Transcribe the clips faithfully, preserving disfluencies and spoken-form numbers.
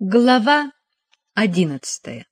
Глава одиннадцатая.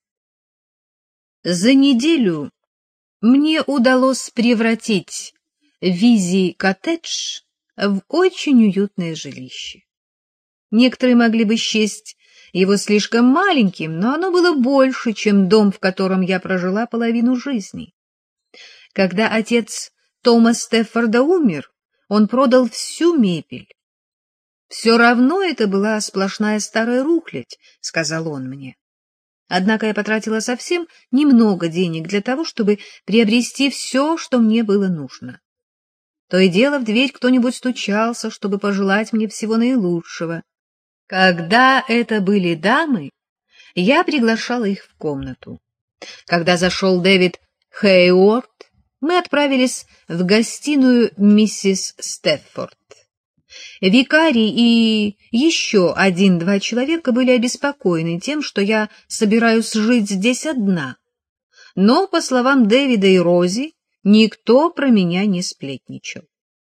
За неделю мне удалось превратить Визи-коттедж в очень уютное жилище. Некоторые могли бы счесть его слишком маленьким, но оно было больше, чем дом, в котором я прожила половину жизни. Когда отец Тома Стеффорда умер, он продал всю мебель. «Все равно это была сплошная старая рухлядь», — сказал он мне. Однако я потратила совсем немного денег для того, чтобы приобрести все, что мне было нужно. То и дело в дверь кто-нибудь стучался, чтобы пожелать мне всего наилучшего. Когда это были дамы, я приглашала их в комнату. Когда зашел Дэвид Хейворд, мы отправились в гостиную миссис Стеффорд. Викарий и еще один-два человека были обеспокоены тем, что я собираюсь жить здесь одна. Но, по словам Дэвида и Рози, никто про меня не сплетничал.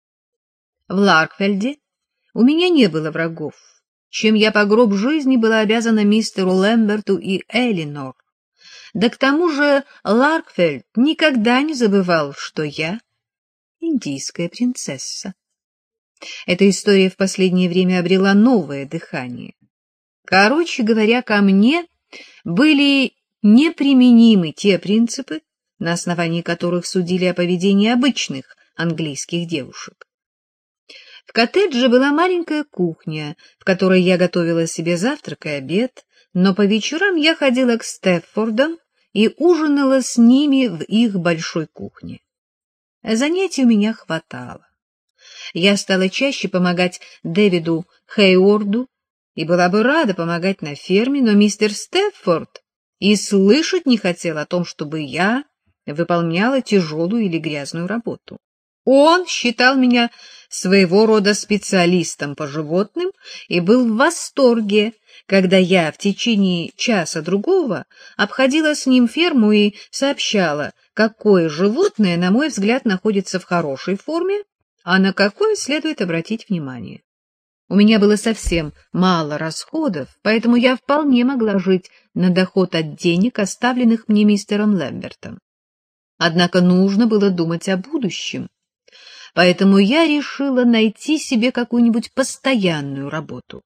В Ларкфельде у меня не было врагов, чем я по гроб жизни была обязана мистеру Лэмберту и Элинор. Да к тому же Ларкфельд никогда не забывал, что я индийская принцесса. Эта история в последнее время обрела новое дыхание. Короче говоря, ко мне были неприменимы те принципы, на основании которых судили о поведении обычных английских девушек. В коттедже была маленькая кухня, в которой я готовила себе завтрак и обед, но по вечерам я ходила к Стеффордам и ужинала с ними в их большой кухне. Занятий у меня хватало. Я стала чаще помогать Дэвиду Хейворду и была бы рада помогать на ферме, но мистер Стеффорд и слышать не хотел о том, чтобы я выполняла тяжелую или грязную работу. Он считал меня своего рода специалистом по животным и был в восторге, когда я в течение часа-другого обходила с ним ферму и сообщала, какое животное, на мой взгляд, находится в хорошей форме, а на какое следует обратить внимание. У меня было совсем мало расходов, поэтому я вполне могла жить на доход от денег, оставленных мне мистером Лэмбертом. Однако нужно было думать о будущем, поэтому я решила найти себе какую-нибудь постоянную работу.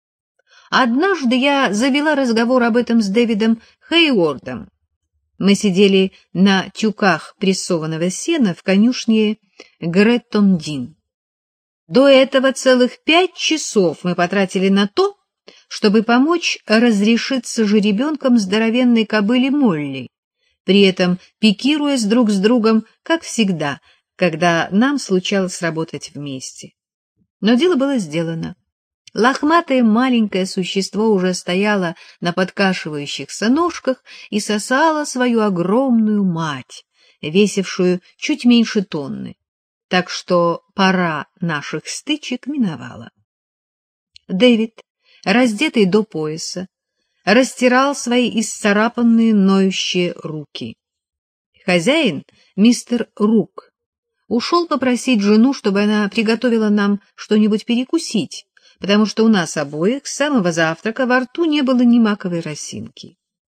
Однажды я завела разговор об этом с Дэвидом Хейвордом. Мы сидели на тюках прессованного сена в конюшне Греттон-Дин. До этого целых пять часов мы потратили на то, чтобы помочь разрешиться жеребенком здоровенной кобыле Молли, при этом пикируясь друг с другом, как всегда, когда нам случалось работать вместе. Но дело было сделано. Лохматое маленькое существо уже стояло на подкашивающихся ножках и сосало свою огромную мать, весившую чуть меньше тонны, так что пора наших стычек миновала. Дэвид, раздетый до пояса, растирал свои исцарапанные ноющие руки. Хозяин, мистер Рук, ушел попросить жену, чтобы она приготовила нам что-нибудь перекусить, потому что у нас обоих с самого завтрака во рту не было ни маковой росинки.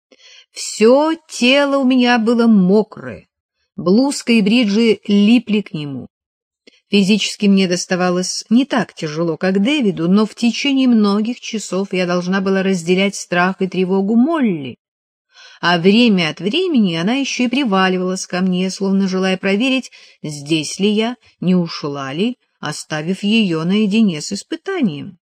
Все тело у меня было мокрое, блузка и бриджи липли к нему. Физически мне доставалось не так тяжело, как Дэвиду, но в течение многих часов я должна была разделять страх и тревогу Молли, а время от времени она еще и приваливалась ко мне, словно желая проверить, здесь ли я, не ушла ли, оставив ее наедине с испытанием.